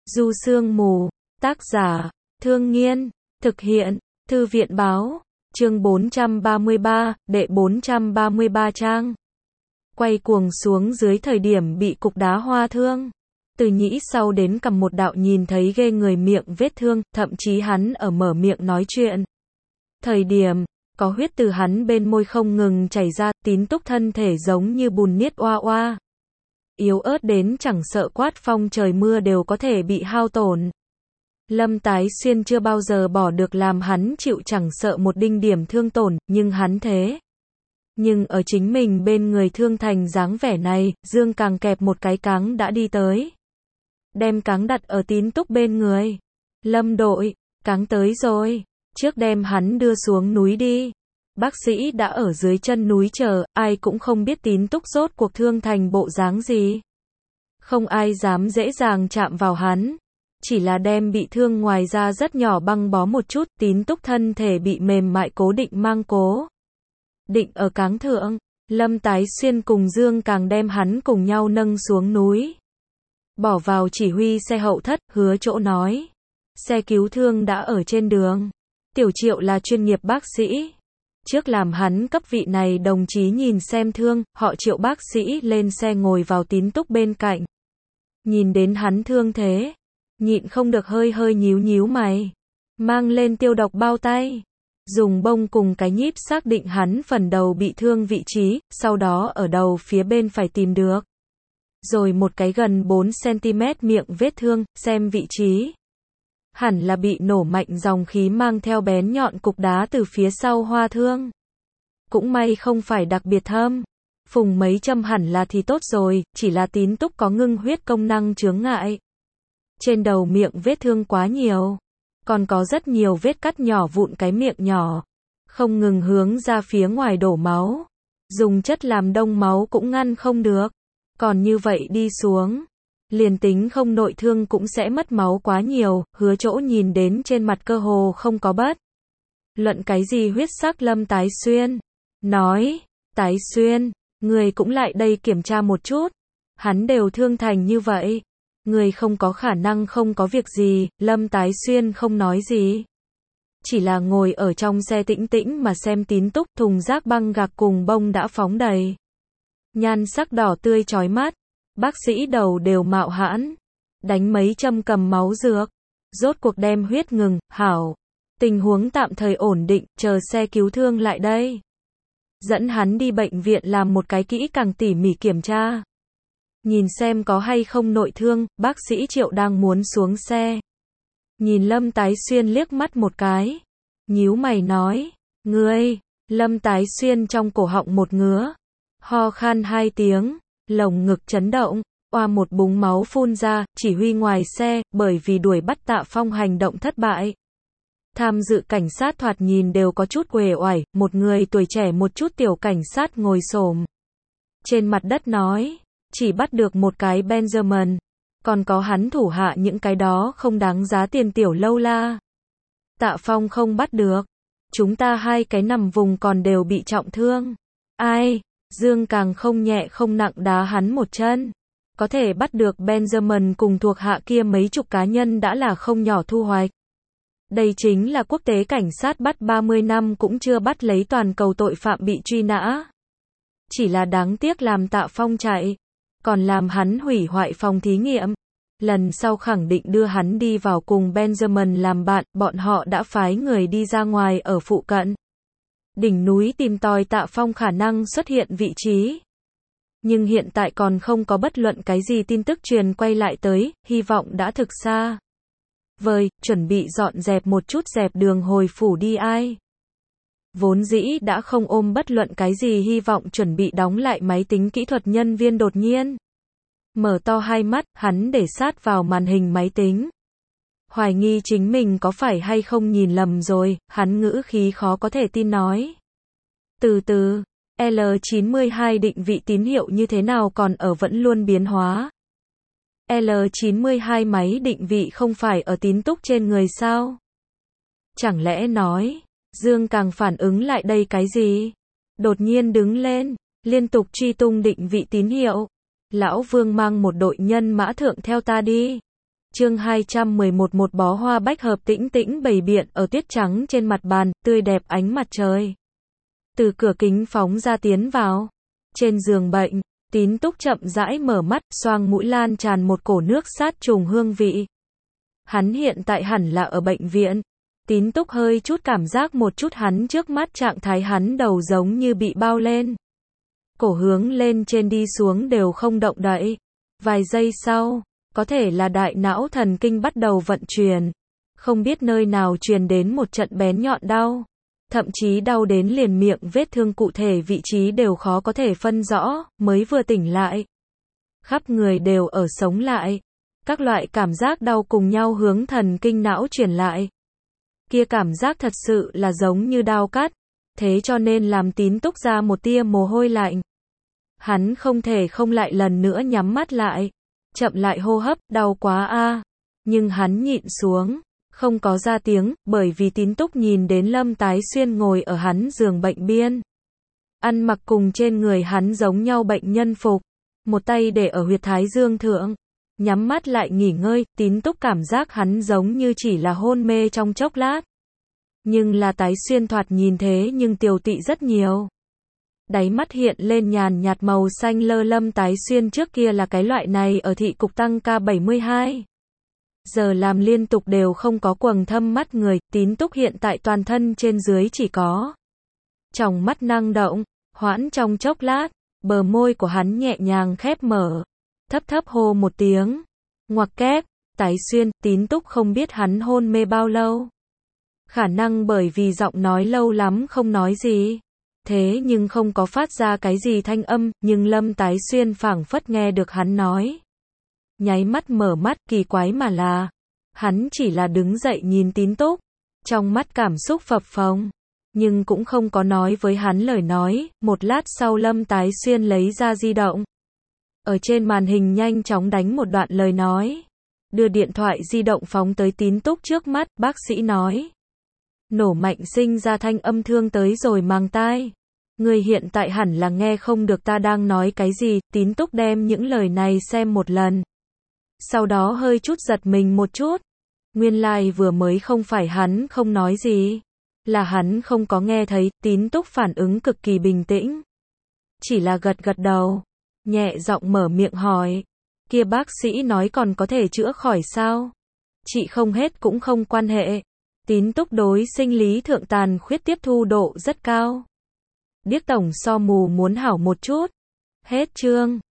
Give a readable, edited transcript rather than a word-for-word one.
Du Sương Mù, tác giả, Thương Nghiên, thực hiện, Thư viện Báo, chương 433, đệ 433 trang. Quay cuồng xuống dưới thời điểm bị cục đá hoa thương. Từ nhĩ sau đến cầm một đạo nhìn thấy ghê người miệng vết thương, thậm chí hắn ở mở miệng nói chuyện. Thời điểm, có huyết từ hắn bên môi không ngừng chảy ra, Tín Túc thân thể giống như bùn niết oa oa. Yếu ớt đến chẳng sợ quát phong trời mưa đều có thể bị hao tổn. Lâm Tái Xuyên chưa bao giờ bỏ được làm hắn chịu chẳng sợ một đinh điểm thương tổn, nhưng hắn thế. Nhưng ở chính mình bên người thương thành dáng vẻ này, Dương Càng kẹp một cái cáng đã đi tới. Đem cáng đặt ở Tín Túc bên người. Lâm đội, cáng tới rồi. Trước đem hắn đưa xuống núi đi. Bác sĩ đã ở dưới chân núi chờ, ai cũng không biết Tín Túc rốt cuộc thương thành bộ dáng gì. Không ai dám dễ dàng chạm vào hắn. Chỉ là đem bị thương ngoài ra rất nhỏ băng bó một chút, Tín Túc thân thể bị mềm mại cố định mang cố. Định ở cáng thượng, Lâm Tái Xuyên cùng Dương Càng đem hắn cùng nhau nâng xuống núi. Bỏ vào chỉ huy xe hậu thất, Hứa Chỗ nói. Xe cứu thương đã ở trên đường. Tiểu Triệu là chuyên nghiệp bác sĩ. Trước làm hắn cấp vị này đồng chí nhìn xem thương, họ Triệu bác sĩ lên xe ngồi vào Tín Túc bên cạnh. Nhìn đến hắn thương thế, nhịn không được hơi hơi nhíu nhíu mày. Mang lên tiêu độc bao tay. Dùng bông cùng cái nhíp xác định hắn phần đầu bị thương vị trí, sau đó ở đầu phía bên phải tìm được. Rồi một cái gần 4cm miệng vết thương, xem vị trí. Hẳn là bị nổ mạnh dòng khí mang theo bén nhọn cục đá từ phía sau hoa thương. Cũng may không phải đặc biệt thâm. Phùng mấy châm hẳn là thì tốt rồi, chỉ là Tín Túc có ngưng huyết công năng chướng ngại. Trên đầu miệng vết thương quá nhiều. Còn có rất nhiều vết cắt nhỏ vụn cái miệng nhỏ. Không ngừng hướng ra phía ngoài đổ máu. Dùng chất làm đông máu cũng ngăn không được. Còn như vậy đi xuống. Liền tính không nội thương cũng sẽ mất máu quá nhiều, Hứa Chỗ nhìn đến trên mặt cơ hồ không có bất luận cái gì huyết sắc. Lâm Tái Xuyên nói, Tái Xuyên, người cũng lại đây kiểm tra một chút. Hắn đều thương thành như vậy. Người không có khả năng không có việc gì. Lâm Tái Xuyên không nói gì. Chỉ là ngồi ở trong xe tĩnh tĩnh mà xem Tín Túc, thùng rác băng gạc cùng bông đã phóng đầy. Nhan sắc đỏ tươi chói mắt. Bác sĩ đầu đều mạo hãn. Đánh mấy châm cầm máu dược. Rốt cuộc đem huyết ngừng, hảo. Tình huống tạm thời ổn định, chờ xe cứu thương lại đây. Dẫn hắn đi bệnh viện làm một cái kỹ càng tỉ mỉ kiểm tra. Nhìn xem có hay không nội thương, bác sĩ Triệu đang muốn xuống xe. Nhìn Lâm Tái Xuyên liếc mắt một cái. Nhíu mày nói, ngươi, Lâm Tái Xuyên trong cổ họng một ngứa. Ho khan 2 tiếng, lồng ngực chấn động, oa một búng máu phun ra, chỉ huy ngoài xe, bởi vì đuổi bắt Tạ Phong hành động thất bại. Tham dự cảnh sát thoạt nhìn đều có chút uể oải, một người tuổi trẻ một chút tiểu cảnh sát ngồi xổm trên mặt đất nói, chỉ bắt được một cái Benjamin, còn có hắn thủ hạ những cái đó không đáng giá tiền tiểu lâu la. Tạ Phong không bắt được, chúng ta 2 cái nằm vùng còn đều bị trọng thương. Ai? Dương Càng không nhẹ không nặng đá hắn một chân. Có thể bắt được Benjamin cùng thuộc hạ kia mấy chục cá nhân đã là không nhỏ thu hoạch. Đây chính là quốc tế cảnh sát bắt 30 năm cũng chưa bắt lấy toàn cầu tội phạm bị truy nã. Chỉ là đáng tiếc làm Tạ Phong chạy, còn làm hắn hủy hoại phòng thí nghiệm. Lần sau khẳng định đưa hắn đi vào cùng Benjamin làm bạn, bọn họ đã phái người đi ra ngoài ở phụ cận. Đỉnh núi tìm tòi Tạ Phong khả năng xuất hiện vị trí. Nhưng hiện tại còn không có bất luận cái gì tin tức truyền quay lại tới, hy vọng đã thực xa vời, chuẩn bị dọn dẹp một chút dẹp đường hồi phủ đi ai. Vốn dĩ đã không ôm bất luận cái gì hy vọng chuẩn bị đóng lại máy tính kỹ thuật nhân viên đột nhiên mở to hai mắt, hắn để sát vào màn hình máy tính. Hoài nghi chính mình có phải hay không nhìn lầm rồi, hắn ngữ khí khó có thể tin nói. Từ từ, L92 định vị tín hiệu như thế nào còn ở vẫn luôn biến hóa. L92 máy định vị không phải ở Tín Túc trên người sao? Chẳng lẽ nói, Dương Càng phản ứng lại đây cái gì? Đột nhiên đứng lên, liên tục truy tung định vị tín hiệu. Lão Vương mang một đội nhân mã thượng theo ta đi. Chương 211. Một bó hoa bách hợp tĩnh tĩnh bày biện ở tuyết trắng trên mặt bàn, tươi đẹp ánh mặt trời. Từ cửa kính phóng ra tiến vào. Trên giường bệnh, Tín Túc chậm rãi mở mắt, xoang mũi lan tràn một cổ nước sát trùng hương vị. Hắn hiện tại hẳn là ở bệnh viện. Tín Túc hơi chút cảm giác một chút hắn trước mắt trạng thái hắn đầu giống như bị bao lên. Cổ hướng lên trên đi xuống đều không động đậy. Vài giây sau, có thể là đại não thần kinh bắt đầu vận chuyển. Không biết nơi nào truyền đến một trận bén nhọn đau. Thậm chí đau đến liền miệng vết thương cụ thể vị trí đều khó có thể phân rõ, mới vừa tỉnh lại. Khắp người đều ở sống lại. Các loại cảm giác đau cùng nhau hướng thần kinh não truyền lại. Kia cảm giác thật sự là giống như đao cắt. Thế cho nên làm Tín Túc ra một tia mồ hôi lạnh. Hắn không thể không lại lần nữa nhắm mắt lại. Chậm lại hô hấp, đau quá a. Nhưng hắn nhịn xuống. Không có ra tiếng, bởi vì Tín Túc nhìn đến Lâm Tái Xuyên ngồi ở hắn giường bệnh biên. Ăn mặc cùng trên người hắn giống nhau bệnh nhân phục. Một tay để ở huyệt thái dương thượng. Nhắm mắt lại nghỉ ngơi, Tín Túc cảm giác hắn giống như chỉ là hôn mê trong chốc lát. Nhưng là Tái Xuyên thoạt nhìn thế nhưng tiều tị rất nhiều. Đáy mắt hiện lên nhàn nhạt màu xanh lơ. Lâm Tái Xuyên trước kia là cái loại này ở thị cục tăng ca 72. Giờ làm liên tục đều không có quầng thâm mắt người, Tín Túc hiện tại toàn thân trên dưới chỉ có tròng mắt năng động, hoãn trong chốc lát, bờ môi của hắn nhẹ nhàng khép mở, thấp thấp hô một tiếng, ngoặc kép. Tái Xuyên, Tín Túc không biết hắn hôn mê bao lâu. Khả năng bởi vì giọng nói lâu lắm không nói gì. Thế nhưng không có phát ra cái gì thanh âm, nhưng Lâm Tái Xuyên phảng phất nghe được hắn nói. Nháy mắt mở mắt, kỳ quái mà là, hắn chỉ là đứng dậy nhìn Tín Túc, trong mắt cảm xúc phập phồng, nhưng cũng không có nói với hắn lời nói. Một lát sau Lâm Tái Xuyên lấy ra di động, ở trên màn hình nhanh chóng đánh một đoạn lời nói, đưa điện thoại di động phóng tới Tín Túc trước mắt. Bác sĩ nói, nổ mạnh sinh ra thanh âm thương tới rồi mang tai. Người hiện tại hẳn là nghe không được ta đang nói cái gì. Tín Túc đem những lời này xem một lần. Sau đó hơi chút giật mình một chút. Nguyên lai vừa mới không phải hắn không nói gì. Là hắn không có nghe thấy. Tín Túc phản ứng cực kỳ bình tĩnh. Chỉ là gật gật đầu. Nhẹ giọng mở miệng hỏi. Kia bác sĩ nói còn có thể chữa khỏi sao? Chị không hết cũng không quan hệ. Tín Túc đối sinh lý thượng tàn khuyết tiếp thu độ rất cao. Điếc tổng so mù muốn hảo một chút. Hết chương.